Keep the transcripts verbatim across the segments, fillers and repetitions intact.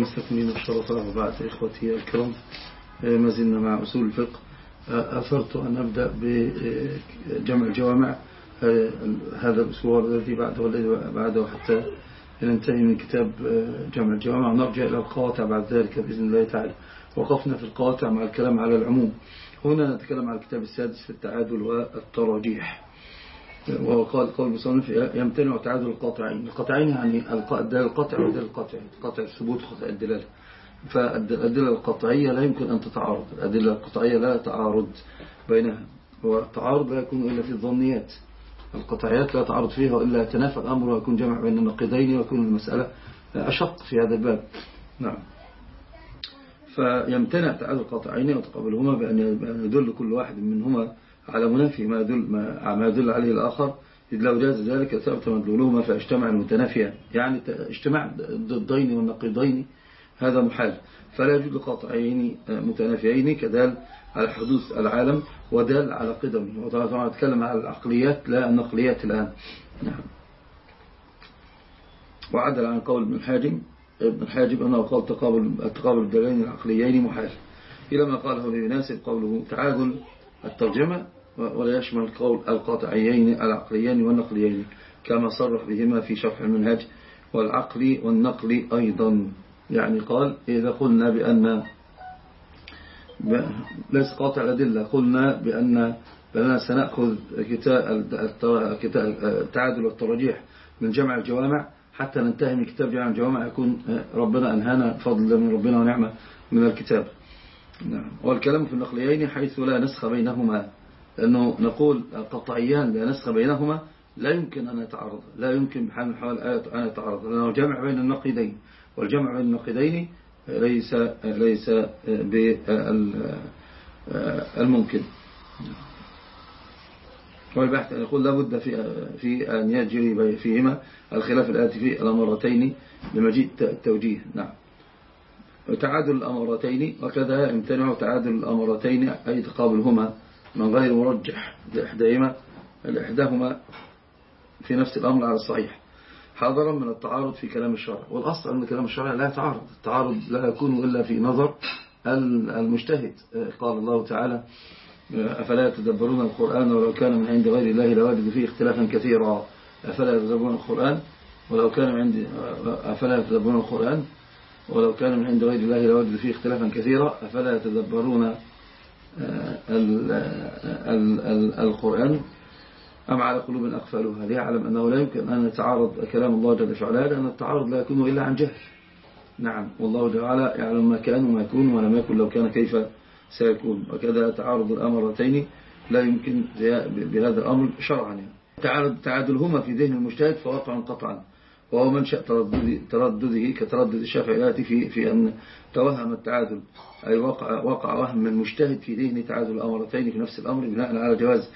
المستكملين الشرفاء وبعد إخوتي الكرام، ما زلنا مع أصول الفقه. أثرت أن أبدأ بجمع الجوامع هذا الأسبوع الذي بعده والذي بعده حتى ننتهي من كتاب جمع الجوامع ونرجع إلى القواطع بعد ذلك بإذن الله تعالى. وقفنا في القواطع مع الكلام على العموم. هنا نتكلم على الكتاب السادس في التعادل والتراجيح، وقال قول المصنف يمتنع تعادل القاطعين. القاطعين يعني الدلالة القطع والدلالة القطع، قطع الثبوت وقطع الدلالة. فالأدلة القطعية لا يمكن أن تتعارض، الأدلة القطعية لا تعارض بينها، والتعارض لا يكون إلا في الظنيات. القطعيات لا تعارض فيها إلا يتنافى الأمر ويكون جمع بين النقيضين ويكون المسألة أشق في هذا الباب. نعم. فيمتنع تعادل القاطعين وتقابلهما بأن يدل كل واحد منهما على منافي ما يدل, ما يدل عليه الآخر، إذ لو جاز ذلك ثبت مدلولهما فاجتمع المتنافيان، يعني اجتماع الضدين والنقيضين هذا محال. فلا يوجد قاطعين متنافيين كدال على حدوث العالم ودال على قدمه. وطبعا نتكلم على العقليات لا النقليات الآن. نعم. وعدل عن قول ابن الحاجب ابن الحاجب أنه قال تقابل التقابل الدلالين العقليين محال، إلى ما قاله ليناسب قوله تعادل الترجمة ولا يشمل قول القاطعيين العقليين والنقليين كما صرح بهما في شرح المنهج، والعقل والنقل أيضا. يعني قال إذا قلنا بأن ليس قاطع الأدلة، قلنا بأن بأننا سنأخذ التعادل والترجيح من جمع الجوامع حتى ننتهي من كتاب جمع الجوامع، يكون ربنا أنهانا فضل من ربنا ونعمة من الكتاب. نعم. والكلام في النقليين حيث لا نسخ بينهما، لأنه نقول قطعيان لا نسخ بينهما لا يمكن أن يتعارض، لا يمكن بحال من الحوال أن يتعارض، لأنه جمع بين النقيضين، والجمع بين النقيضين ليس ليس بالممكن. والبحث يقول لابد في في أن يجري فيهما الخلاف الآتي في الأمرتين لمجيء التوجيه. نعم. وتعادل الأمرتين وكذا يمتنع تعادل الأمرتين أي تقابلهما من غير مرجح لإحداهما لإحداهما في نفس الأمر على الصحيح، حاضرا من التعارض في كلام الشرع. والأصل أن كلام الشرع لا يتعارض، التعارض لا يكون إلا في نظر المجتهد. قال الله تعالى أفلا يتدبرون القرآن ولو كان من عند غير الله لوجدوا فيه اختلافا كثيرا. أفلا يتدبرون القرآن ولو كان من عند أفلا يتدبرون القرآن ولو كان من عند غير الله لوجدوا فيه اختلافا كثيرا. أفلا يتدبرون القرآن أم على قلوب أقفالها ليعلم أنه لا يمكن أن يتعارض كلام الله جل وعلا، لأن التعارض لا يكون إلا عن جهل. نعم. والله جل وعلا يعلم ما كان وما يكون ولم يكن لو كان كيف سيكون. وكذا تعارض الأمرتين لا يمكن بهذا الأمر شرعا. يعني تعادلهما في ذهن المجتهد فواقع قطعا، وهو منشأ تردده, تردده كتردد الشافعية في في أن توهم التعادل، أي وقع وقع وهم المجتهد في ذهن تعادل الأمرتين في نفس الأمر بناء على جواز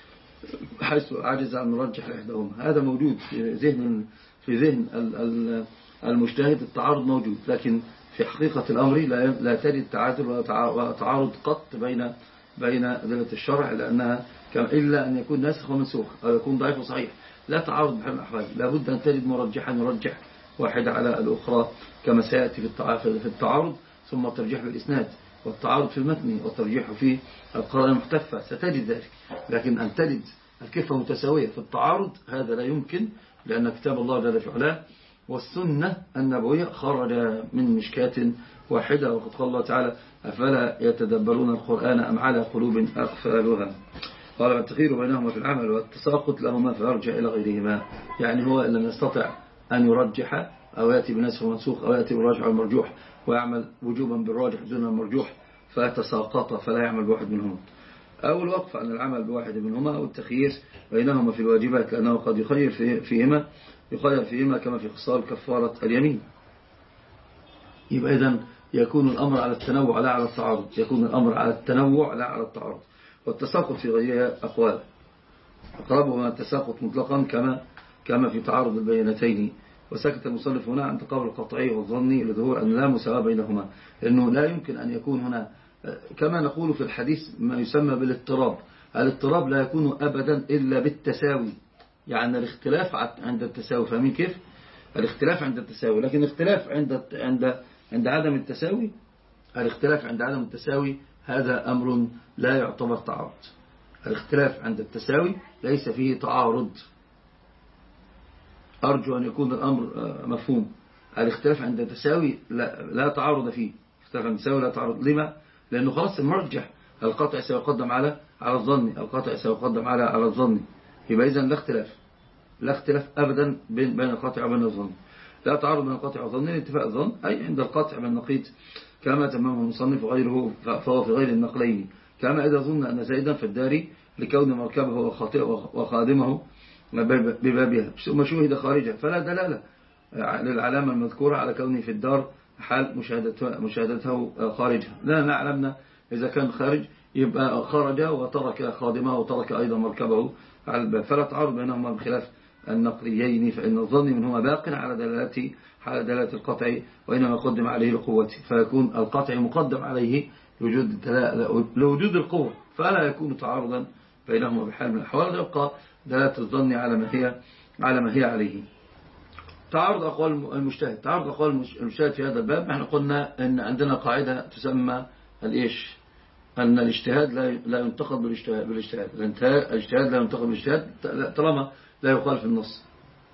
حيث عجز عن مرجح إحداهما. هذا موجود في ذهن في ذهن المجتهد، التعارض موجود، لكن في حقيقة الأمر لا تجد تعادل ولا تعارض قط بين بين أدلة الشرع، لأنها إلا أن يكون ناسخ ومنسوخ أو يكون ضعيف وصحيح، لا تعارض بحال الأحوال. لابد أن تجد مرجحا يرجح واحدة على الأخرى كما سيأتي في التعارض، ثم الترجيح بالإسناد والتعارض في المتن والترجيح في القراءة المحتفة ستجد ذلك. لكن أن تجد الكفة متساوية في التعارض هذا لا يمكن، لأن كتاب الله جل وعلا والسنة النبوية خرج من مشكاة واحدة. وقد قال الله تعالى أفلا يتدبرون القرآن أم على قلوب أقفالها. قال التخير بينهما في العمل والتساقط لهما فيرجع إلى غيرهما. يعني هو لم يستطع أن يرجح أو يأتي بنسخ ومنسوخ أو يأتي بالراجح والمرجوح ويعمل وجوبا بالراجح دون المرجوح فتساقط فلا يعمل بواحد منهما، أو الوقف عن العمل بواحد منهما، أو التخيير بينهما في الواجبات، لأنه قد يخير فيهما يخير فيهما كما في خصال كفارة اليمين. يبقى إذن يكون الأمر على التنوع لا على التعارض، يكون الأمر على التنوع لا على التعارض. والتساقط في غيرها أقوال، أقربهما التساقط مطلقا كما كما في تعارض البينتين. وسكت المصنف هنا عن تقابل القطعي والظني لظهور أن لا مساواة بينهما، لأنه لا يمكن أن يكون هنا كما نقول في الحديث ما يسمى بالاضطراب. الاضطراب لا يكون أبدا إلا بالتساوي، يعني الاختلاف عند التساوي. فاهمين كيف؟ الاختلاف عند التساوي، لكن الاختلاف عند عند عند عدم التساوي، الاختلاف عند عدم التساوي هذا أمر لا يعتبر تعارض. الاختلاف عند التساوي ليس فيه تعارض. أرجو أن يكون الأمر مفهوم. الاختلاف عند التساوي لا, لا تعارض فيه. الاختلاف عند التساوي لا تعارض. لما؟ لأنه خلاص المرجح القطع سيقدم على على الظن، القطع سيقدم على على الظن. يبقى إذن لا اختلاف، لا اختلاف أبدا بين بين القطع وبين الظن. لا تعارض بين القطع والظن، اتفاق الظن أي عند القطع من نقيض كما تمامه المصنف وغيره فهو في غير النقلين. كما إذا ظن أن زيدا في الدار لكون مركبه وخادمه ببابها ثم شوهد خارجها فلا دلالة للعلامة المذكورة على كونه في الدار حال مشاهدته خارجها. لا نعلمنا إذا كان خارج يبقى خرج وترك خادمه وترك أيضا مركبه على الباب، فلا تعارض بينهما بخلاف النقليين، فإن الظن منهما باق على دلالة على دلالة القطع وإنما قدم عليه لقوته، فيكون القطع مقدم عليه لوجود لوجود القوة، فلا يكون تعارضا بينهما بحال من الأحوال، يبقى دلالة الظن على ما هي على ما هي عليه. تعارض أقوال المجتهد، تعارض أقوال المجتهد في هذا الباب. احنا قلنا أن عندنا قاعدة تسمى الإيش، أن الاجتهاد لا ينتقد بالاجتهاد، الاجتهاد لا ينتقد بالاجتهاد طالما لا يخالف النص.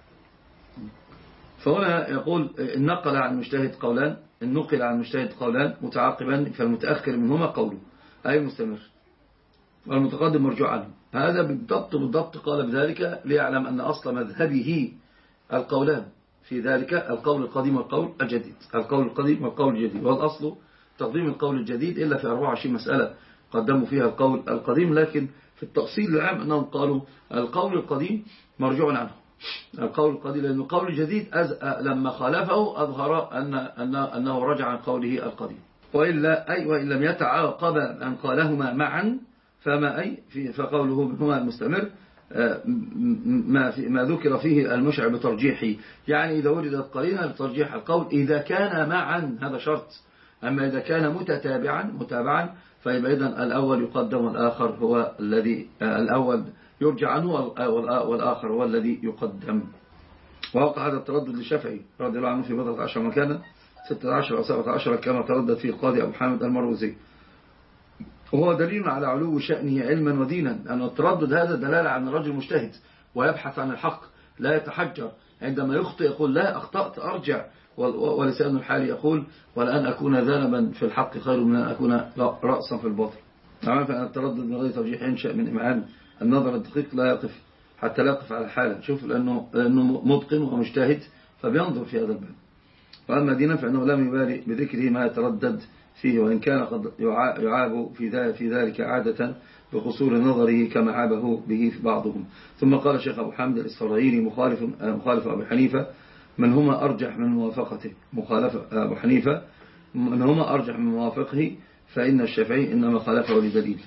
فهنا يقول النقل عن المجتهد قولان، النقل عن المجتهد قولان متعاقبا، فالمتأخر منهما قوله أي مستمر، والمتقدم مرجوع عنه. هذا بالضبط بالضبط قال بذلك ليعلم أن أصل مذهبه القولان في ذلك، القول القديم والقول الجديد، القول القديم والقول الجديد، والأصل تقديم القول الجديد إلا في أربعة وعشرين مسألة قدموا فيها القول القديم، لكن في التأصيل العام أنهم قالوا القول القديم مرجوع عنه، القول القديم، لأن القول الجديد لما خالفه أظهر أن أنه رجع عن قوله القديم. وإلا أي وإن لم يتعاقب أن قالهما معا فما أي فقوله هو المستمر ما, ما ذكر فيه المشعر بترجيحه، يعني إذا وجدت قرينة لترجيح القول إذا كان معا، هذا شرط. أما إذا كان متتابعا متابعا فيبقى إذن الأول يقدم والآخر هو الذي الأول يرجع عنه والآخر هو الذي يقدم. ووقع هذا التردد للشافعي رضي الله عنه في بضعة عشر مكانا، ستة عشر أو سبعة عشر كما تردد فيه القاضي أبو حامد المروزي، وهو دليل على علو شأنه علما ودينا، أن التردد هذا دلالة عن الرجل مجتهد ويبحث عن الحق، لا يتحجر، عندما يخطئ يقول لا أخطأت أرجع، ولسان الحال يقول ولأن أكون ذنبا في الحق خير من أن أكون رأسا في الباطل. نعم، فأن التردد من غير ترجيح ينشأ من إمعان النظر الدقيق، لا يقف حتى لا يقف على الحالة، شوف لأنه, لأنه متقن ومجتهد فبينظر في هذا الباب. وأما دينا فإنه لم يبالي بذكره ما يتردد فيه، وإن كان قد يعاب في ذلك عادة بقصور نظره كما عابه به بعضهم. ثم قال الشيخ أبو حامد الإسرائيلي مخالف مخالف أبو حنيفة من هما أرجح من موافقته، مخالف أبو حنيفة من هما أرجح من موافقه، فإن الشافعي إنما خالفه لدليل.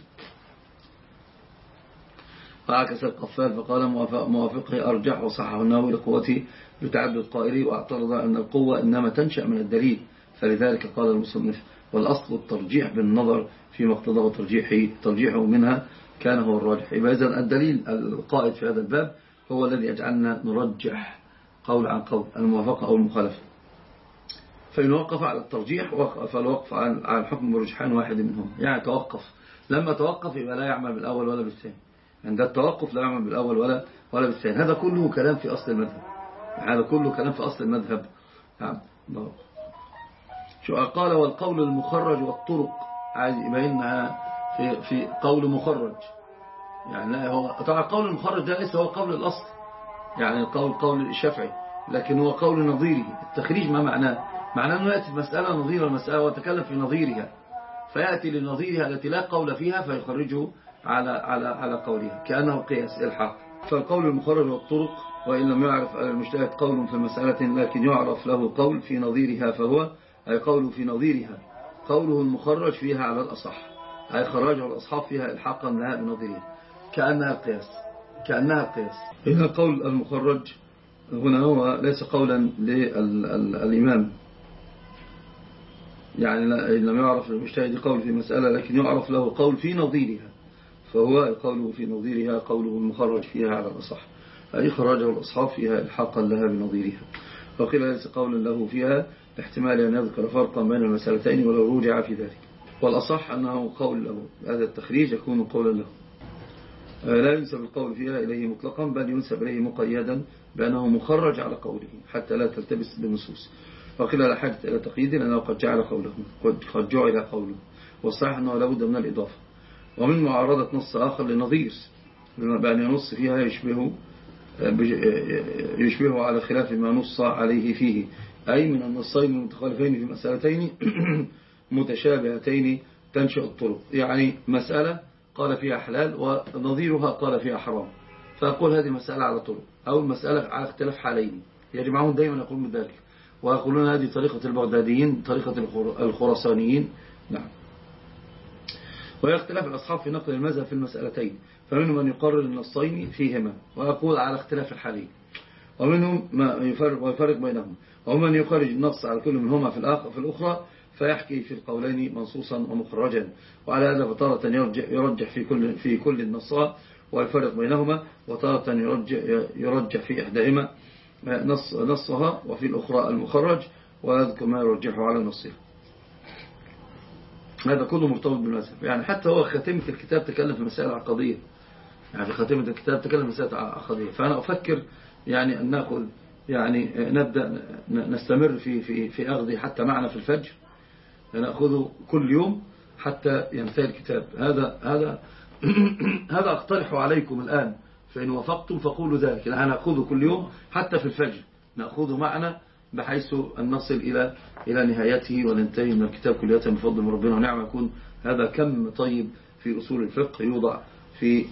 فعكس القفال فقال موافقه أرجح، وصحه النووي لقوته بتعدد قائله، واعترض أن القوة إنما تنشأ من الدليل، فلذلك قال المصنف والأصل الترجيح بالنظر فيما اقتضاه ترجيحه ترجيحه منها كان هو الراجح. يبقى إذن الدليل القائد في هذا الباب هو الذي يجعلنا نرجح قول عن قول، الموافقة أو المخالفة. فإن وقف على الترجيح فالوقف على الحكم برجحان واحد منهم، يعني توقف، لما توقف يبقى لا يعمل بالأول ولا بالثاني، عند التوقف لا يعمل بالأول ولا ولا بالثاني. هذا كله كلام في أصل المذهب، هذا كله كلام في أصل المذهب. نعم. شو قال والقول المخرج والطرق، عايز يبينها في في قول مخرج، يعني لا هو طبعا القول المخرج ده ليس هو قول الأصل، يعني القول قول الشافعي، لكن هو قول نظيره. التخريج ما معناه؟ معناه أنه يأتي مسألة نظير المسألة ويتكلم في نظيرها، فيأتي لنظيرها التي لا قول فيها فيخرجه على على على قولها كأنه قياس الحق. فالقول المخرج والطرق، وإن لم يعرف المجتهد قول في مسألة لكن يعرف له قول في نظيرها فهو أي قول في نظيرها، قوله المخرج فيها على الأصح، أي خراجه الأصحاب فيها الحقا لها بنظيرها كأنها القياس، كأنها القياس. إذا القول المخرج هنا هو ليس قولا للإمام، يعني إن لم يعرف المجتهد قول في مسألة لكن يعرف له قول في نظيرها فهو قوله في نظيرها قوله المخرج فيها على الأصح، أي خراجه الأصحاب فيها الحقا لها بنظيرها. وقيل ليس قولا له فيها احتمال أن يذكر فرقا بين المسألتين ولو رجع في ذلك. والأصح أنه قول له، هذا التخريج يكون قولا له، لا ينسب القول فيها إليه مطلقا، بل ينسب إليه مقيدا بأنه مخرج على قوله حتى لا تلتبس بالنصوص. وقيل لا حاجة إلى تقييد لأنه قد جعل قوله قد جعل قوله، والصحيح أنه لابد من الإضافة. ومن معارضة نص آخر لنظير بأن ينص فيها يشبه يشبه على خلاف ما نص عليه فيه، أي من النصين المتخالفين في مسألتين متشابهتين تنشأ الطرق. يعني مسألة قال فيها حلال ونظيرها قال فيها حرام، فأقول هذه مسألة على طرق، أو المسألة على اختلاف حالين يجمعون دائما يقولون بذلك، ويقولون هذه طريقة البغداديين، طريقة الخراسانيين. نعم. ويختلف الأصحاب في نقل المذهب في المسألتين، فمنهم من يقرر النصين فيهما ويقول على اختلاف الحالين، ومنهم ما يفرق ويفرق بينهم، ومن يخرج النص على كل منهما في الآخر في الأخرى فيحكي في القولين منصوصا ومخرجا. وعلى هذا فتارة يرجح, يرجح في كل في كل النصات ويفرق بينهما، وتارة يرجح, يرجح في إحداهما نص نصها وفي الأخرى المخرج، ويذكر ما يرجحه على نصها. هذا كله مرتبط بالمذهب. يعني حتى هو خاتمة الكتاب تكلم في مسائل عقدية، يعني في خاتمة الكتاب تكلم في مسائل عقدية. فأنا أفكر يعني أن نأخذ يعني نبدأ نستمر في في في أخذ حتى معنا في الفجر، نأخذه كل يوم حتى ينتهي الكتاب. هذا هذا هذا أقترح عليكم الآن، فإن وافقتم فقولوا ذلك. نحن نأخذه كل يوم حتى في الفجر، نأخذه معنا بحيث أن نصل إلى إلى نهايته وننتهي من الكتاب كلية بفضل من ربنا ونعم. يكون هذا كم طيب في أصول الفقه يوضع في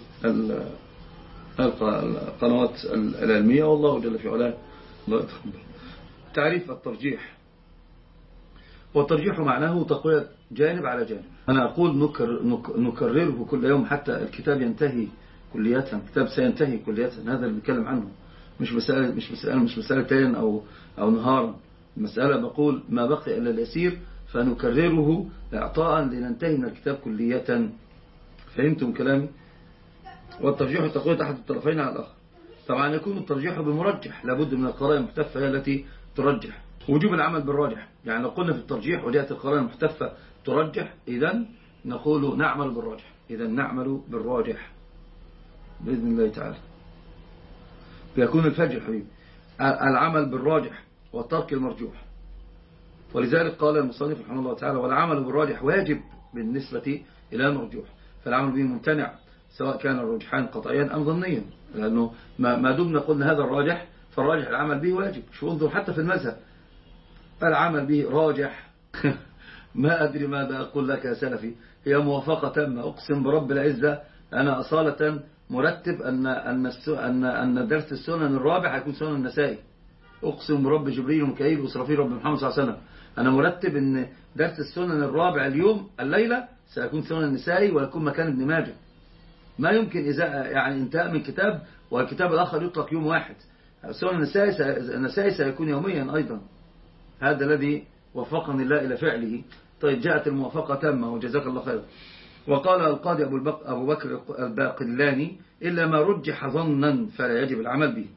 القنوات العلمية، والله جل في علاه الله يتقبل. تعريف الترجيح. والترجيح معناه تقوية جانب على جانب. أنا أقول نكر نكرره كل يوم حتى الكتاب ينتهي كلية، الكتاب سينتهي كلية. هذا اللي بنتكلم عنه، مش مسألة مش مسألة مش مسألة تين أو أو نهارا. المسألة بقول ما بقي إلا اليسير فنكرره إعطاء لننتهي من الكتاب كلية. فهمتم كلامي؟ والترجيح تقوية أحد الطرفين على الآخر. طبعا يكون الترجيح بمرجح، لابد من القرائن المحتفة هي التي ترجح. وجوب العمل بالراجح، يعني لو قلنا في الترجيح وجاءت القرائن المحتفة ترجح، إذن نقول نعمل بالراجح، إذن نعمل بالراجح بإذن الله تعالى. بيكون الفجر حبيبي العمل بالراجح وترك المرجوح. ولذلك قال المصنف رحمه الله تعالى: والعمل بالراجح واجب بالنسبة إلى المرجوح، فالعمل به ممتنع سواء كان الرجحان قطعيا أم ظنيا، لأنه ما دمنا قلنا هذا الراجح فالراجح العمل به واجب. شو انظر حتى في المذهب العمل به راجح. ما أدري ماذا أقول لك يا سلفي، هي موافقة تامة. أقسم برب العزة أنا أصالة مرتب أن أن أن أن درس السنن الرابع هيكون سنن النسائي. أقسم برب جبريل وميكائيل وإسرافيل رب محمد صلى الله عليه وسلم، أنا مرتب أن درس السنن الرابع اليوم الليلة سيكون سنن النسائي ويكون مكان ابن ماجه. ما يمكن إذا يعني انتهاء من كتاب والكتاب الآخر يطلق يوم واحد. سنن النسائي النسائي سيكون يوميا أيضا. هذا الذي وفقني الله إلى فعله. طيب جاءت الموافقة تامة وجزاك الله خير. وقال القاضي أبو بكر الباقلاني: إلا ما رجح ظنا فلا يجب العمل به.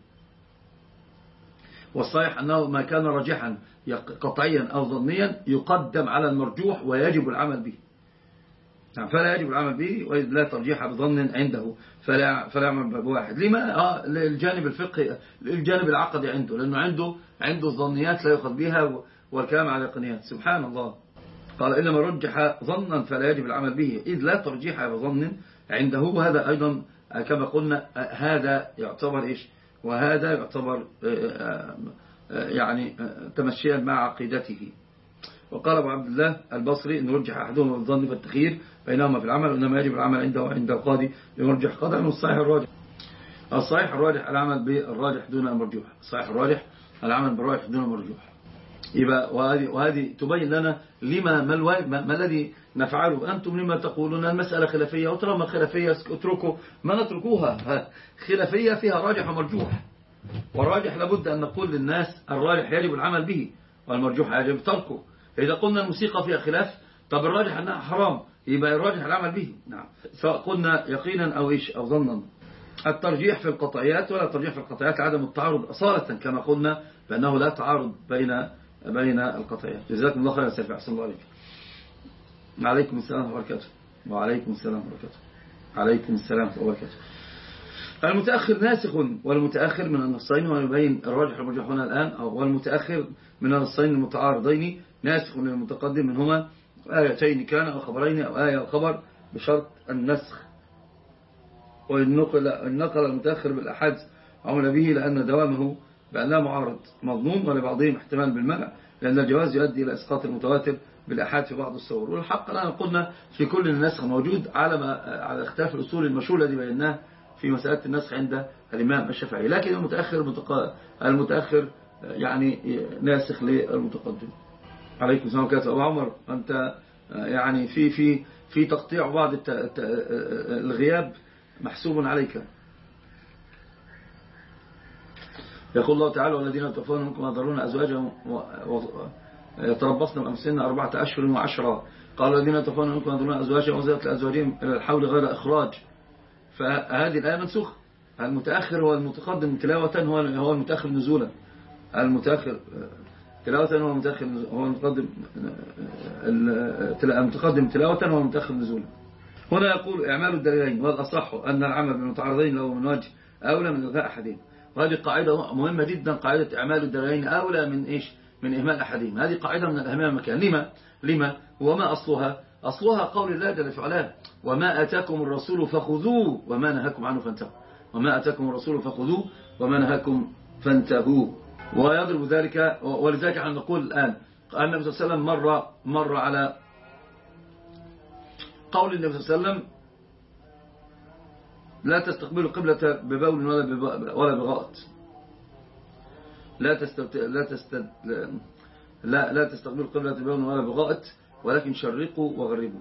والصحيح أنه ما كان راجحا قطعيا أو ظنيا يقدم على المرجوح ويجب العمل به. فلا يجب العمل به، وإذ لا ترجيح بظن عنده فلا فلا يعمل بواحد. لما آه الجانب الفقهي الجانب العقدي عنده، لأنه عنده عنده الظنيات لا يأخذ بها والكلام على اليقينيات. سبحان الله. قال: إلا ما رجح ظنا فلا يجب العمل به، إذ لا ترجيح بظن عنده. وهذا أيضا كما قلنا هذا يعتبر إيش، وهذا يعتبر يعني تمشيا مع عقيدته. وقال أبو عبد الله البصري: إن رجح أحدهما بالظن فالتخيير بينهما في العمل، وإنما يجب العمل عنده وعند القاضي ليرجح قدرا. والصحيح الراجح الصحيح الراجح العمل بالراجح دون المرجوح. الصحيح الراجح العمل بالراجح دون المرجوح. يبقى وهذه وهذه تبين لنا لما ما, ما, ما الذي نفعله. أنتم لما تقولون المسألة خلافية، وطالما خلافية اتركوا ما نتركوها. خلافية فيها راجح ومرجوح، والراجح لابد أن نقول للناس الراجح يجب العمل به والمرجوح يجب تركه. إذا قلنا الموسيقى فيها خلاف، طب الراجح أنها حرام، يبقى الراجح العمل به. نعم، سواء قلنا يقينا أو إيش أو ظنا. الترجيح في القطعيات، ولا ترجيح في القطعيات عدم التعارض أصالة، كما قلنا بأنه لا تعارض بين بين القطعيات. جزاكم الله خيرا سيف، أحسن الله عليك. عليكم السلام وبركاته. وعليكم السلام وبركاته. عليكم السلام وبركاته. المتأخر ناسخ والمتأخر من النصين، ويبين الراجح والمرجح هنا الآن، أو والمتأخر من النصين المتعارضين ناسخ للمتقدم منهما آيتين كان أو خبرين أو آية أو خبر بشرط النسخ. وإن نقل المتأخر بالأحد عمل به لأن دوامه بأنه معارض مضمون، ولبعضهم احتمال بالمنع لأن الجواز يؤدي إلى إسقاط المتواتر بالأحاد في بعض الصور. والحق الآن قلنا في كل النسخ موجود على ما على اختلاف الأصول المشهورة التي بيناها في مسألة النسخ عند الإمام الشافعي، لكن المتأخر المتأخر يعني ناسخ للمتقدم. عليكم السلام وبركاته. أبو عمر، أنت يعني في في في تقطيع بعض الغياب محسوب عليك. يقول الله تعالى: والذين يتوفون منكم يذرون أزواجا يتربصن بأنفسهن أربعة أشهر وعشرة. قال: الذين يتوفون منكم يذرون أزواجا وصية لأزواجهم إلى الحول غير إخراج. فهذه الآية منسوخة. المتأخر هو المتقدم تلاوة، هو هو المتأخر نزولا. المتأخر تلاوة هو المتأخر هو المتقدم المتقدم تلاوة هو المتأخر نزولا. هنا يقول: إعمال الدليلين، والأصح أن العمل بالمتعارضين له من وجه أولى من إلغاء أحدهم. وهذه قاعدة مهمة جدا، قاعدة إعمال الدليلين أولى من إيش؟ من إهمال أحدهم. هذه قاعدة من الأهمية المكان. لما؟ لما؟ وما أصلها؟ أصلها قول الله جل وعلا: وما أتاكم الرسول فخذوه وما نهاكم عنه فانتهوا. وما أتاكم الرسول فخذوه وما نهاكم فانتهوا. ويضرب ذلك، ولذلك احنا نقول الآن النبي صلى الله عليه وسلم مر مر على قول النبي صلى الله عليه وسلم: لا تستقبلوا قبلة ببول ولا ولا بغائط. لا تست لا تست لا لا تستقبلوا قبلة ببول ولا بغائط، ولكن شرقوا وغربوا.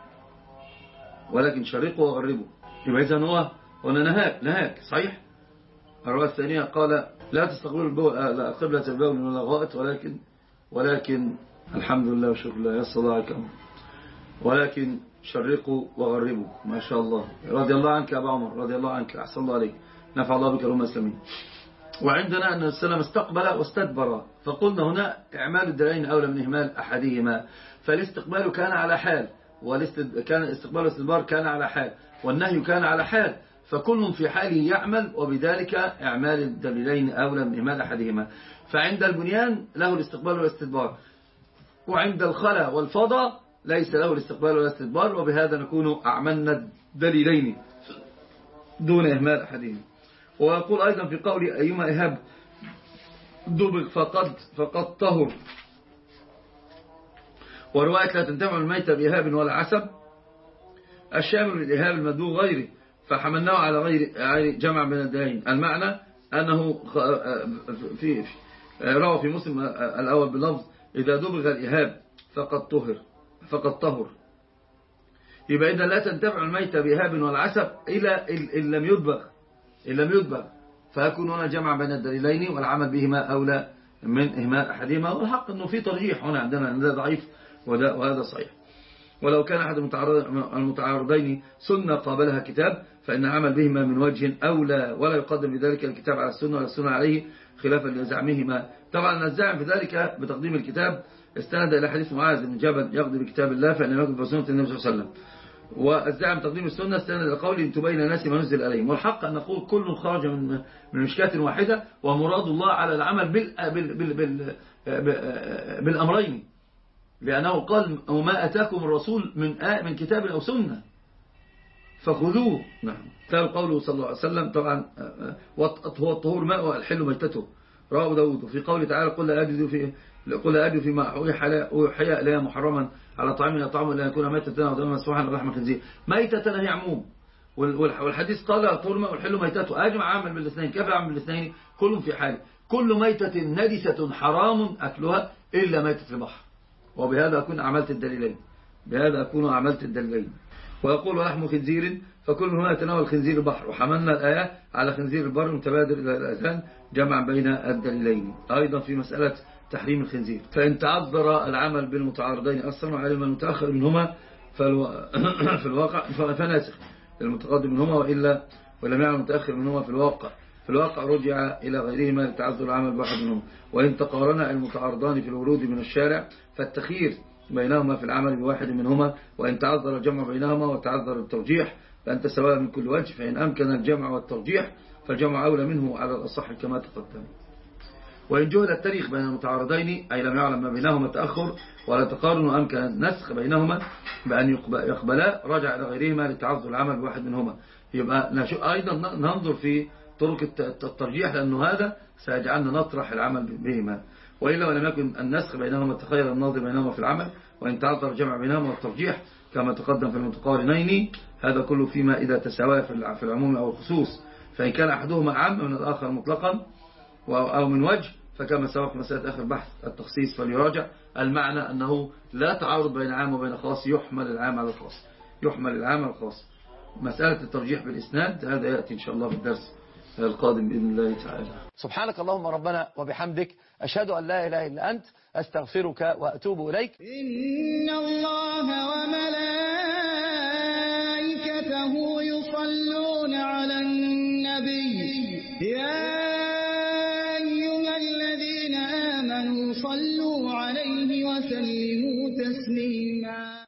ولكن شرقوا وغربوا. يبقى إذن هو هنا نهاك نهاك صحيح. الرواية الثانية قال: لا تستقبلوا قبلة ببول ولا غائط، ولكن ولكن الحمد لله وشكر الله يسر الله عليكم، ولكن شرقوا وغربوا. ما شاء الله. رضي الله عنك يا أبا عمر، رضي الله عنك، أحسن الله عليك، نفع الله بك الأمة الإسلامية. وعندنا أن السلام استقبل واستدبر، فقلنا هنا إعمال الدليلين أولى من إهمال أحدهما. فالاستقبال كان على حال، كان الاستقبال والاستدبار كان على حال، والنهي كان على حال، فكل في حاله يعمل، وبذلك إعمال الدليلين أولى من إهمال أحدهما. فعند البنيان له الاستقبال والاستدبار، وعند الخلا والفضاء ليس له الاستقبال ولا الاستدبار، وبهذا نكون أعملنا الدليلين دون إهمال أحدهما. ويقول أيضا في قول: أيما إهاب دبغ فقد فقد طهر. ورواية: لا تنتفع الميتة بإهاب ولا عسب، الشامل للإهاب المدبوغ غيره، فحملناه على غير جمع بين الدليلين. المعنى أنه في روى في مسلم الأول بلفظ: إذا دبغ الإهاب فقد طهر فقد طهر. يبقى إذا لا تنتفع الميتة بإهاب ولا عسب إلا إن لم يدبغ إن لم يدبغ فيكون هنا جمع بين الدليلين، والعمل بهما أولى من إهمال أحدهما. والحق أنه في ترجيح هنا عندنا، أن ده ضعيف وهذا صحيح. ولو كان أحد المتعارضين سنة قابلها كتاب فإن عمل بهما من وجه أولى، ولا يقدم بذلك الكتاب على السنة ولا السنة عليه، خلافا لزعمهما. طبعا الزعم في ذلك بتقديم الكتاب استند إلى حديث معاذ بن جبل: يقضي بكتاب الله فإن يكن في سنة النبي صلى الله عليه وسلم. والزعم تقديم السنة استند إلى قول: إن تبين الناس ما نزل عليهم. والحق أن نقول كل خرج من من مشكاة واحدة، ومراد الله على العمل بال بال بال بال بالأمرين، لأنه قال: وما أتاكم الرسول من آه من كتاب أو سنة فخذوه. نعم. قال قوله صلى الله عليه وسلم طبعا: هو الطهور ماء والحل ميتته، رواه داود. وفي قوله تعالى: قل لا أجد في قل لا أجد فيما أوحي إلي محرما على طعام يطعمه إلا يكون ميتة أو دما مسفوحا أو لحم خنزير. ميتة هي عموم، والحديث قال: الطهور ماء والحل ميتته، أجمع عمل بالاثنين. كيف عمل بالاثنين؟ كل في حال. كل ميتة نجسة حرام أكلها إلا ميتة البحر. وبهذا أكون عملت الدليلين بهذا أكون عملت الدليلين. ويقول: لحم خنزير، فكل هنا يتناول خنزير البحر. وحملنا الآية على خنزير البر متبادر إلى الأذهان جمع بين الدليلين. أيضا في مسألة تحريم الخنزير، فإن تعذر العمل بالمتعارضين أصلا وعلم المتأخر منهما فالو... في الواقع فناسخ المتقدم منهما، وإلا ولم يعلم المتأخر منهما في الواقع في الواقع رجع إلى غيرهما لتعذر العمل بواحد منهم. وإن تقارن المتعارضان في الورود من الشارع فالتخيير بينهما في العمل بواحد منهما، وإن تعذر الجمع بينهما وتعذر الترجيح فأنت سواء من كل وجه، فإن أمكن الجمع والترجيح فالجمع أولى منه على الأصح كما تقدم. وإن جهل التاريخ بين المتعارضين أي لم يعلم ما بينهما تأخر ولا تقارن وأمكن النسخ بينهما بأن يقبلا رجع إلى غيرهما لتعذر العمل بواحد منهما. يبقى أيضا ننظر في طرق الترجيح، لأنه هذا سيجعلنا نطرح العمل بهما. وإلا ولم يكن النسخ بينهما تخير الناظر بينهما في العمل، وإن تعذر الجمع بينهما والترجيح كما تقدم في المتقارنين، هذا كله فيما إذا تساوى في العموم أو الخصوص. فإن كان أحدهما عام من الآخر مطلقا أو من وجه فكما سبق مسألة آخر بحث التخصيص فليراجع. المعنى أنه لا تعارض بين عام وبين خاص، يحمل العام على الخاص، يحمل العام على الخاص. مسألة الترجيح بالإسناد هذا يأتي إن شاء الله في الدرس القادم بإذن الله تعالى. سبحانك اللهم ربنا وبحمدك، أشهد أن لا إله إلا أنت، أستغفرك وأتوب إليك. إن الله وملائكته يصلون على النبي يا أيها الذين آمنوا صلوا عليه وسلموا تسليما.